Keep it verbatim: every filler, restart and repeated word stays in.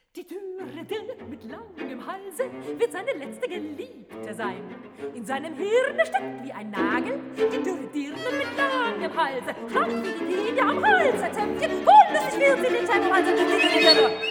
Die dürre Dirne mit langem Halse wird seine letzte Geliebte sein. In seinem Hirne steckt wie ein Nagel die dürre Dirne mit langem Halse. Schlank wie die Linie am Halse, Zäpfchen, wollüstig wird sie den Schäfer, also die dürre Dirne.